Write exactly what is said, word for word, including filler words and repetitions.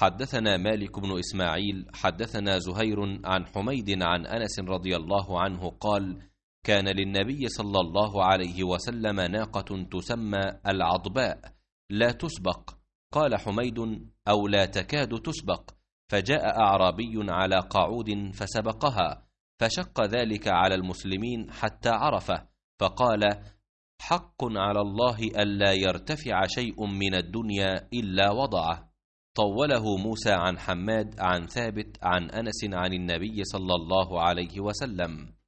حدثنا مالك بن إسماعيل حدثنا زهير عن حميد عن أنس رضي الله عنه قال: كان للنبي صلى الله عليه وسلم ناقة تسمى العضباء لا تسبق. قال حميد: أو لا تكاد تسبق. فجاء أعرابي على قعود فسبقها، فشق ذلك على المسلمين حتى عرفه، فقال: حق على الله ألا يرتفع شيء من الدنيا إلا وضعه. طوله موسى عن حماد عن ثابت عن أنس عن النبي صلى الله عليه وسلم.